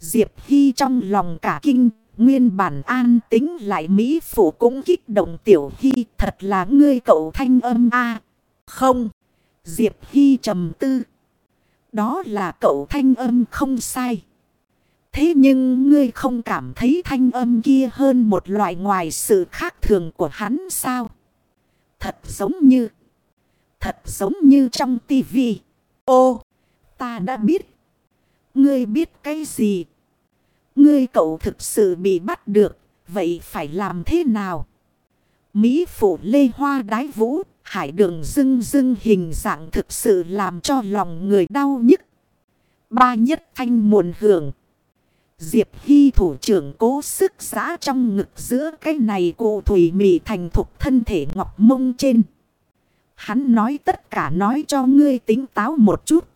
Diệp Hy trong lòng cả kinh. Nguyên bản an tính lại Mỹ Phụ cũng kích động. Tiểu Hy thật là ngươi cậu thanh âm a. Không. Diệp Hy trầm tư. Đó là cậu thanh âm không sai. Thế nhưng ngươi không cảm thấy thanh âm kia hơn một loại ngoài sự khác thường của hắn sao? Thật giống như trong tivi. Ô, ta đã biết. Ngươi biết cái gì? Ngươi cậu thực sự bị bắt được, vậy phải làm thế nào? Mỹ Phụ lê hoa đái vũ, hải đường rưng rưng hình dạng thực sự làm cho lòng người đau nhức. Ba nhất thanh muộn hưởng. Diệp Hy thủ trưởng cố sức giã trong ngực giữa cái này cụ thủy mị thành thục thân thể ngọc mông trên. Hắn nói tất cả nói cho ngươi tính táo một chút.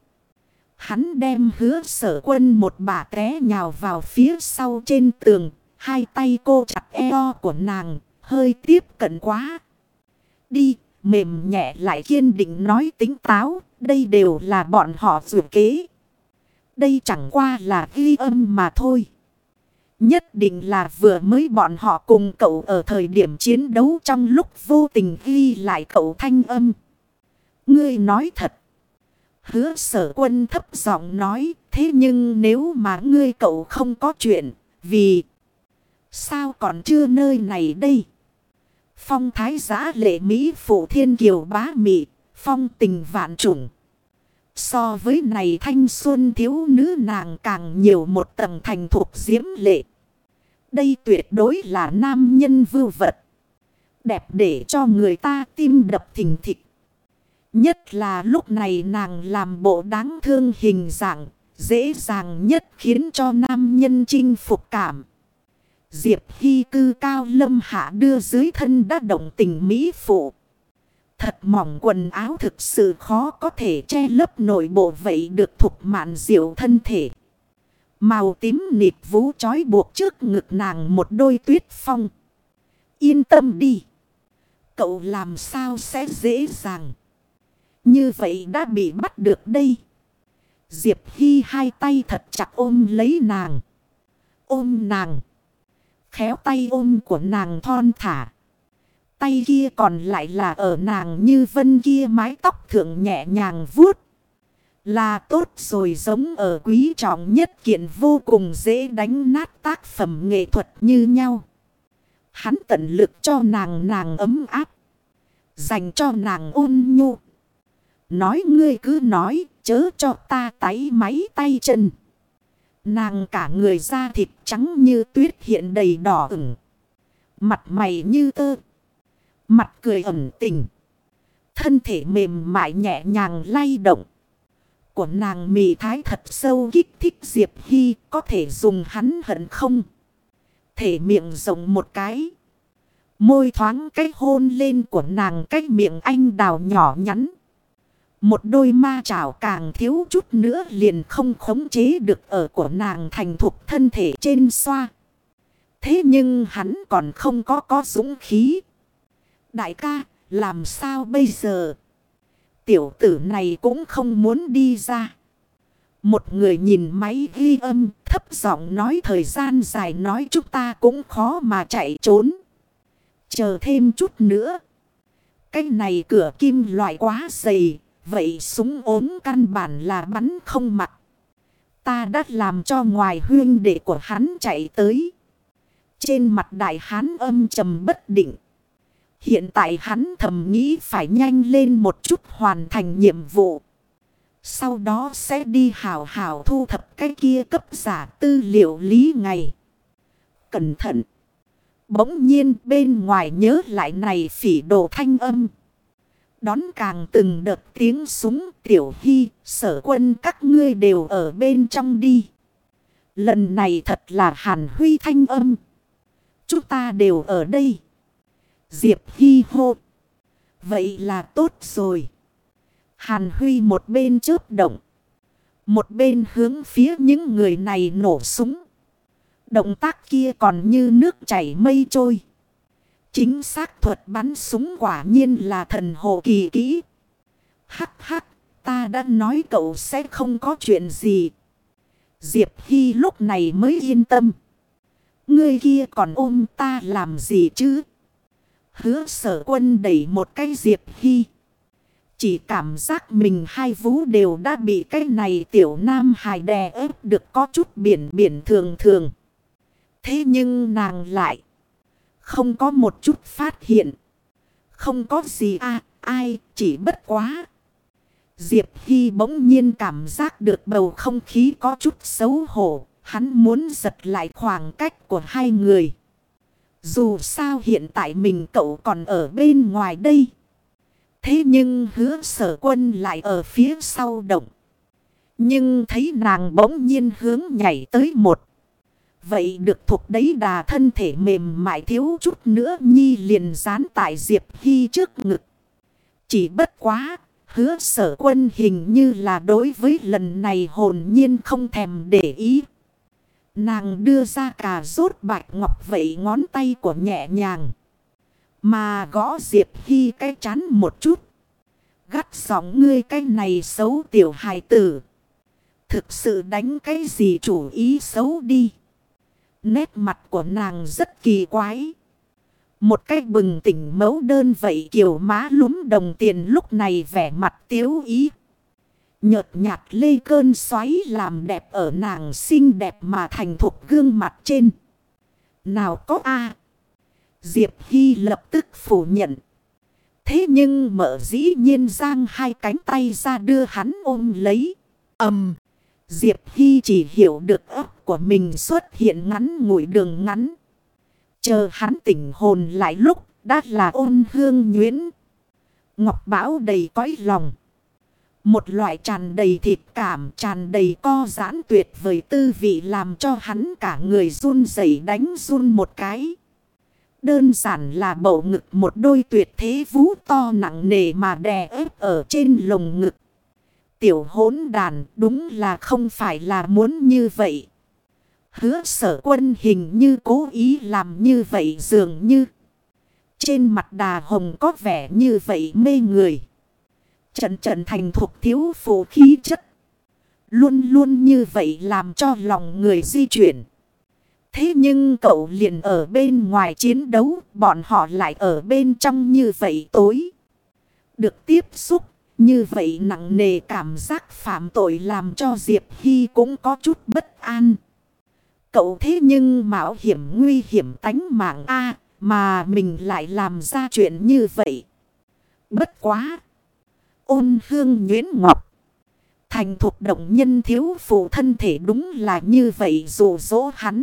Hắn đem Hứa Sở Quân một bà té nhào vào phía sau trên tường. Hai tay cô chặt eo của nàng, hơi tiếp cận quá. Đi, mềm nhẹ lại kiên định nói tính táo, đây đều là bọn họ dự kế. Đây chẳng qua là ghi âm mà thôi. Nhất định là vừa mới bọn họ cùng cậu ở thời điểm chiến đấu trong lúc vô tình ghi lại cậu thanh âm. Ngươi nói thật. Hứa Sở Quân thấp giọng nói, thế nhưng nếu mà ngươi cậu không có chuyện, vì sao còn chưa nơi này đây? Phong thái giã lệ Mỹ Phụ thiên kiều bá mị, phong tình vạn trùng. So với này thanh xuân thiếu nữ nàng càng nhiều một tầng thành thục diễm lệ. Đây tuyệt đối là nam nhân vưu vật. Đẹp để cho người ta tim đập thình thịch. Nhất là lúc này nàng làm bộ đáng thương hình dạng, dễ dàng nhất khiến cho nam nhân chinh phục cảm. Diệp Hy cư cao lâm hạ đưa dưới thân đã động tình Mỹ Phụ. Thật mỏng quần áo thực sự khó có thể che lấp nội bộ vậy được thục mạn diệu thân thể. Màu tím nịt vú trói buộc trước ngực nàng một đôi tuyết phong. Yên tâm đi. Cậu làm sao sẽ dễ dàng. Như vậy đã bị bắt được đây. Diệp Hy hai tay thật chặt ôm lấy nàng. Ôm nàng. Khéo tay ôm của nàng thon thả. Tay kia còn lại là ở nàng như vân kia mái tóc thượng nhẹ nhàng vuốt. Là tốt rồi, giống ở quý trọng nhất kiện vô cùng dễ đánh nát tác phẩm nghệ thuật như nhau. Hắn tận lực cho nàng ấm áp. Dành cho nàng ôn nhu. Nói ngươi cứ nói, chớ cho ta táy máy tay chân. Nàng cả người da thịt trắng như tuyết hiện đầy đỏ ửng. Mặt mày như tơ. Mặt cười ẩn tình. Thân thể mềm mại nhẹ nhàng lay động. Của nàng mị thái thật sâu kích thích Diệp Hy, có thể dùng hắn hận không. Thể miệng rộng một cái. Môi thoáng cái hôn lên của nàng cái miệng anh đào nhỏ nhắn. Một đôi ma chảo càng thiếu chút nữa liền không khống chế được ở của nàng thành thục thân thể trên xoa. Thế nhưng hắn còn không có dũng khí. Đại ca, làm sao bây giờ? Tiểu tử này cũng không muốn đi ra. Một người nhìn máy ghi âm thấp giọng nói, thời gian dài nói chúng ta cũng khó mà chạy trốn. Chờ thêm chút nữa. Cái này cửa kim loại quá dày. Vậy súng ốm căn bản là bắn không mặc. Ta đã làm cho ngoài huynh đệ của hắn chạy tới. Trên mặt đại hán âm trầm bất định. Hiện tại hắn thầm nghĩ phải nhanh lên một chút hoàn thành nhiệm vụ. Sau đó sẽ đi hào hào thu thập cái kia cấp giả tư liệu lý ngày. Cẩn thận. Bỗng nhiên bên ngoài nhớ lại này phỉ đồ thanh âm. Đón càng từng đợt tiếng súng. Tiểu Hy, Sở Quân các ngươi đều ở bên trong đi. Lần này thật là Hàn Huy thanh âm. Chúng ta đều ở đây. Diệp Hy hô. Vậy là tốt rồi. Hàn Huy một bên chớp động. Một bên hướng phía những người này nổ súng. Động tác kia còn như nước chảy mây trôi. Chính xác thuật bắn súng quả nhiên là thần hồ kỳ kỹ. Hắc hắc, ta đã nói cậu sẽ không có chuyện gì. Diệp Hy lúc này mới yên tâm. Ngươi kia còn ôm ta làm gì chứ? Hứa Sở Quân đẩy một cái Diệp Hy. Chỉ cảm giác mình hai vú đều đã bị cái này tiểu nam hài đè ép được có chút biển thường thường. Thế nhưng nàng lại không có một chút phát hiện. Không có gì ai chỉ bất quá. Diệp Hy bỗng nhiên cảm giác được bầu không khí có chút xấu hổ. Hắn muốn giật lại khoảng cách của hai người. Dù sao hiện tại mình cậu còn ở bên ngoài đây. Thế nhưng Hứa Sở Quân lại ở phía sau động. Nhưng thấy nàng bỗng nhiên hướng nhảy tới một. Vậy được thuộc đấy đà thân thể mềm mại thiếu chút nữa nhi liền dán tại Diệp Hy trước ngực. Chỉ bất quá, Hứa Sở Quân hình như là đối với lần này hồn nhiên không thèm để ý. Nàng đưa ra cà rốt bạch ngọc vậy ngón tay của nhẹ nhàng. Mà gõ Diệp Hy cái chán một chút. Gắt giọng ngươi cái này xấu tiểu hài tử. Thực sự đánh cái gì chủ ý xấu đi. Nét mặt của nàng rất kỳ quái. Một cái bừng tỉnh mẫu đơn vậy kiểu má lúm đồng tiền lúc này vẻ mặt tiếu ý. Nhợt nhạt lê cơn xoáy làm đẹp ở nàng xinh đẹp mà thành thục gương mặt trên. Nào có Diệp Hy lập tức phủ nhận. Thế nhưng mợ dĩ nhiên giang hai cánh tay ra đưa hắn ôm lấy. Diệp Hy chỉ hiểu được óc của mình xuất hiện ngắn ngủi đường ngắn. Chờ hắn tỉnh hồn lại lúc đã là ôn hương nhuyễn. Ngọc bão đầy cõi lòng. Một loại tràn đầy thịt cảm, tràn đầy co giãn tuyệt vời tư vị làm cho hắn cả người run rẩy đánh run một cái. Đơn giản là bầu ngực một đôi tuyệt thế vú to nặng nề mà đè ép ở trên lồng ngực. Tiểu hỗn đàn đúng là không phải là muốn như vậy. Hứa Sở Quân hình như cố ý làm như vậy dường như. Trên mặt đà hồng có vẻ như vậy mê người. Trận thành thục thiếu phụ khí chất. Luôn luôn như vậy làm cho lòng người di chuyển. Thế nhưng cậu liền ở bên ngoài chiến đấu, bọn họ lại ở bên trong như vậy tối. Được tiếp xúc, như vậy nặng nề cảm giác phạm tội làm cho Diệp Hy cũng có chút bất an. Cậu thế nhưng mạo hiểm nguy hiểm tánh mạng mà mình lại làm ra chuyện như vậy. Bất quá. Ôn hương nhuyễn ngọc. Thành thục động nhân thiếu phụ thân thể đúng là như vậy dụ dỗ hắn.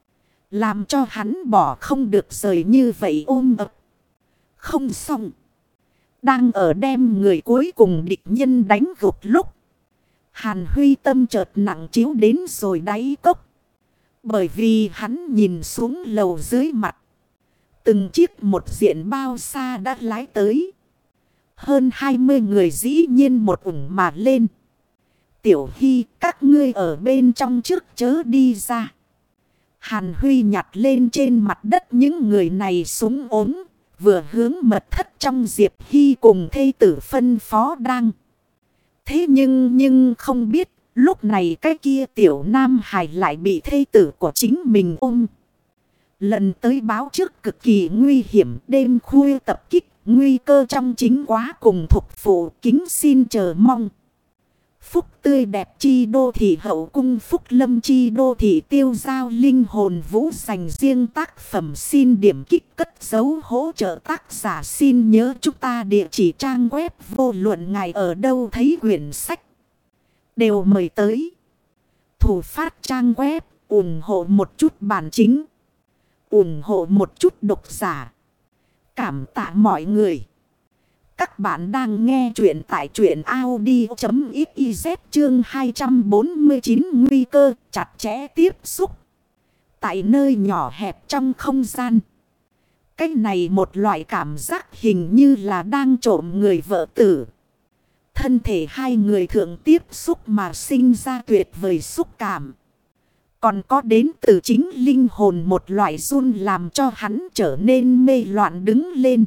Làm cho hắn bỏ không được rời như vậy ôm ập. Không xong. Đang ở đem người cuối cùng địch nhân đánh gục lúc. Hàn Huy tâm chợt nặng chiếu đến rồi đáy cốc. Bởi vì hắn nhìn xuống lầu dưới mặt. Từng chiếc một diện bao xa đã lái tới. Hơn 20 người dĩ nhiên một ủng mà lên. Tiểu Hy các ngươi ở bên trong trước chớ đi ra. Hàn Huy nhặt lên trên mặt đất những người này súng ốm. Vừa hướng mật thất trong Diệp Hy cùng thê tử phân phó đang. Thế nhưng không biết lúc này cái kia tiểu nam hài lại bị thê tử của chính mình ôm. Lần tới báo trước cực kỳ nguy hiểm đêm khuya tập kích. Nguy cơ trong chính quá cùng thục phụ kính xin chờ mong. Phúc tươi đẹp chi đô thị hậu cung phúc lâm chi đô thị tiêu giao linh hồn vũ dành riêng tác phẩm xin điểm kích cất dấu hỗ trợ tác giả xin nhớ chúng ta địa chỉ trang web vô luận ngài ở đâu thấy quyển sách. Đều mời tới. Thủ phát trang web ủng hộ một chút bản chính. Ủng hộ một chút độc giả. Cảm tạ mọi người. Các bạn đang nghe chuyện tại truyện audio.xyz chương 249 nguy cơ chặt chẽ tiếp xúc. Tại nơi nhỏ hẹp trong không gian. Cái này một loại cảm giác hình như là đang trộm người vợ tử. Thân thể hai người thượng tiếp xúc mà sinh ra tuyệt vời xúc cảm. Còn có đến từ chính linh hồn một loại run làm cho hắn trở nên mê loạn đứng lên.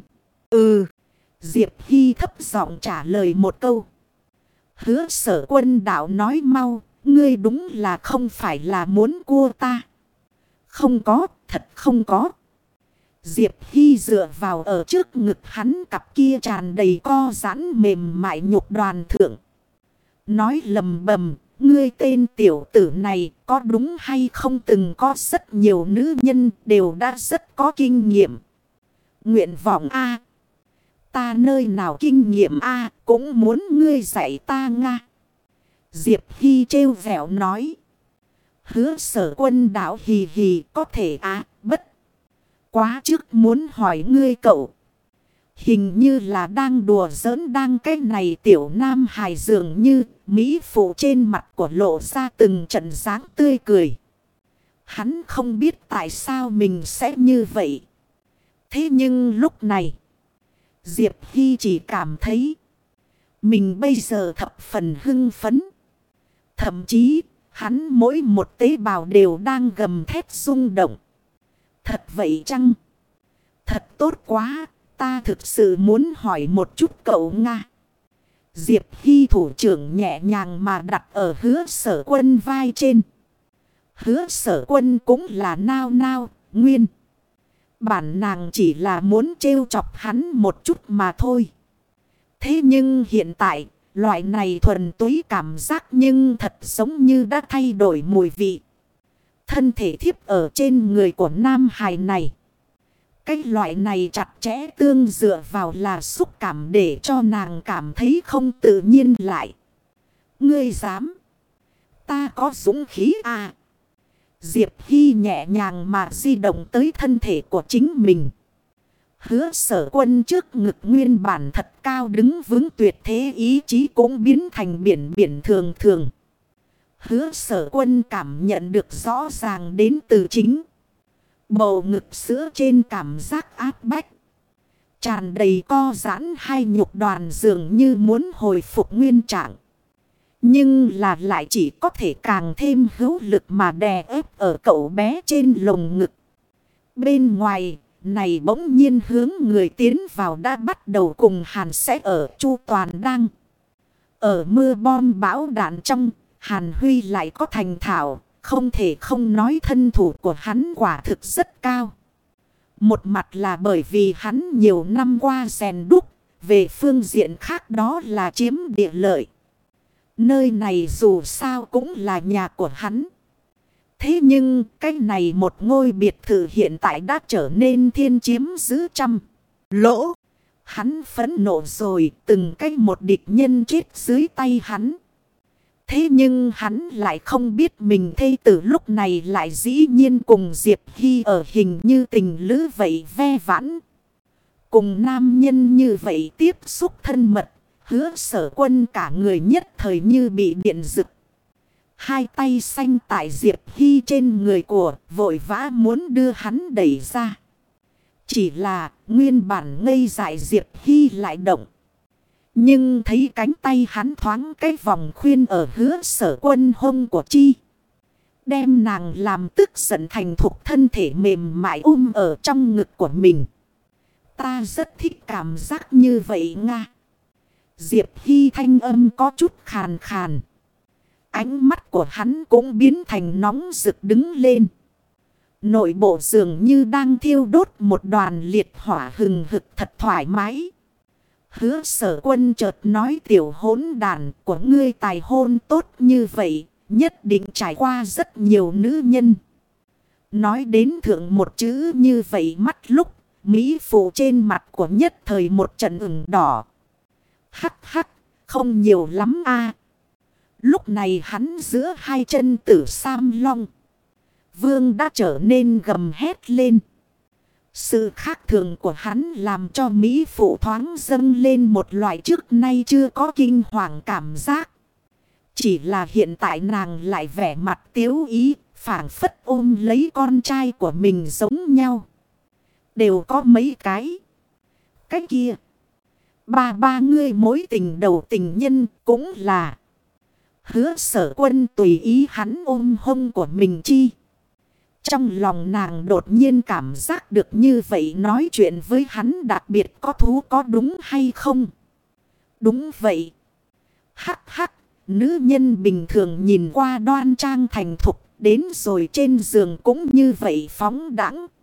Diệp Hy thấp giọng trả lời một câu. Hứa Sở Quân đạo nói mau, ngươi đúng là không phải là muốn cua ta. Không có, thật không có. Diệp Hy dựa vào ở trước ngực hắn, cặp kia tràn đầy co giãn mềm mại nhục đoàn thượng. Nói lầm bầm, ngươi tên tiểu tử này có đúng hay không, từng có rất nhiều nữ nhân đều đã rất có kinh nghiệm. Nguyện vọng A. Ta nơi nào kinh nghiệm A, cũng muốn ngươi dạy ta Nga. Diệp Hy trêu vẹo nói. Hứa Sở Quân đạo hì hì, có thể bất quá trước muốn hỏi ngươi cậu. Hình như là đang đùa giỡn, đang cái này tiểu nam hài dường như mỹ phụ trên mặt của lộ ra từng trận dáng tươi cười. Hắn không biết tại sao mình sẽ như vậy. Thế nhưng lúc này, Diệp Hy chỉ cảm thấy mình bây giờ thập phần hưng phấn. Thậm chí, hắn mỗi một tế bào đều đang gầm thét rung động. Thật vậy chăng? Thật tốt quá, ta thực sự muốn hỏi một chút cậu Nga. Diệp Hy thủ trưởng nhẹ nhàng mà đặt ở Hứa Sở Quân vai trên. Hứa Sở Quân cũng là nao nao, nguyên. Bản nàng chỉ là muốn trêu chọc hắn một chút mà thôi. Thế nhưng hiện tại, loại này thuần túy cảm giác nhưng thật giống như đã thay đổi mùi vị. Thân thể thiếp ở trên người của nam hài này. Cái loại này chặt chẽ tương dựa vào là xúc cảm để cho nàng cảm thấy không tự nhiên lại. Ngươi dám? Ta có dũng khí à? Diệp Hy nhẹ nhàng mà di động tới thân thể của chính mình. Hứa Sở Quân trước ngực nguyên bản thật cao đứng vững tuyệt thế ý chí cũng biến thành biển biển thường thường. Hứa Sở Quân cảm nhận được rõ ràng đến từ chính bầu ngực sữa trên cảm giác áp bách. Tràn đầy co giãn hai nhục đoàn dường như muốn hồi phục nguyên trạng. Nhưng là lại chỉ có thể càng thêm hữu lực mà đè ép ở cậu bé trên lồng ngực. Bên ngoài này bỗng nhiên hướng người tiến vào đã bắt đầu cùng Hàn sẽ ở Chu Toàn đang. Ở mưa bom bão đạn trong, Hàn Huy lại có thành thạo, không thể không nói thân thủ của hắn quả thực rất cao. Một mặt là bởi vì hắn nhiều năm qua rèn đúc, về phương diện khác đó là chiếm địa lợi. Nơi này dù sao cũng là nhà của hắn. Thế nhưng cái này một ngôi biệt thự hiện tại đã trở nên thiên chiếm giữ trăm lỗ. Hắn phẫn nộ rồi, từng cái một địch nhân chết dưới tay hắn. Thế nhưng hắn lại không biết mình thê tử lúc này lại dĩ nhiên cùng Diệp Hy ở hình như tình lữ vậy ve vãn. Cùng nam nhân như vậy tiếp xúc thân mật, Hứa Sở Quân cả người nhất thời như bị điện giật. Hai tay xanh tại Diệp Hy trên người của vội vã muốn đưa hắn đẩy ra. Chỉ là nguyên bản ngây dại Diệp Hy lại động. Nhưng thấy cánh tay hắn thoáng cái vòng khuyên ở Hứa Sở Quân hông của chi. Đem nàng làm tức giận thành thục, thân thể mềm mại ở trong ngực của mình. Ta rất thích cảm giác như vậy Nga. Diệp Hy thanh âm có chút khàn khàn. Ánh mắt của hắn cũng biến thành nóng rực đứng lên. Nội bộ dường như đang thiêu đốt một đoàn liệt hỏa hừng hực thật thoải mái. Hứa Sở Quân chợt nói, tiểu hỗn đàn của ngươi tài hôn tốt như vậy, nhất định trải qua rất nhiều nữ nhân. Nói đến thượng một chữ như vậy mắt lúc, mỹ phụ trên mặt của nhất thời một trận ửng đỏ. Hắc hắc, không nhiều lắm a. Lúc này hắn giữa hai chân tử sam long vương đã trở nên gầm hét lên. Sự khác thường của hắn làm cho mỹ phụ thoáng dâng lên một loại trước nay chưa có kinh hoàng cảm giác. Chỉ là hiện tại nàng lại vẻ mặt tiếu ý, phảng phất ôm lấy con trai của mình giống nhau. Đều có mấy cái. Cái kia. Ba ngươi mối tình đầu tình nhân cũng là. Hứa Sở Quân tùy ý hắn ôm hông của mình chi. Trong lòng nàng đột nhiên cảm giác được như vậy nói chuyện với hắn đặc biệt có thú, có đúng hay không? Đúng vậy. Hắc hắc, Nữ nhân bình thường nhìn qua đoan trang thành thục, đến rồi trên giường cũng như vậy phóng đãng.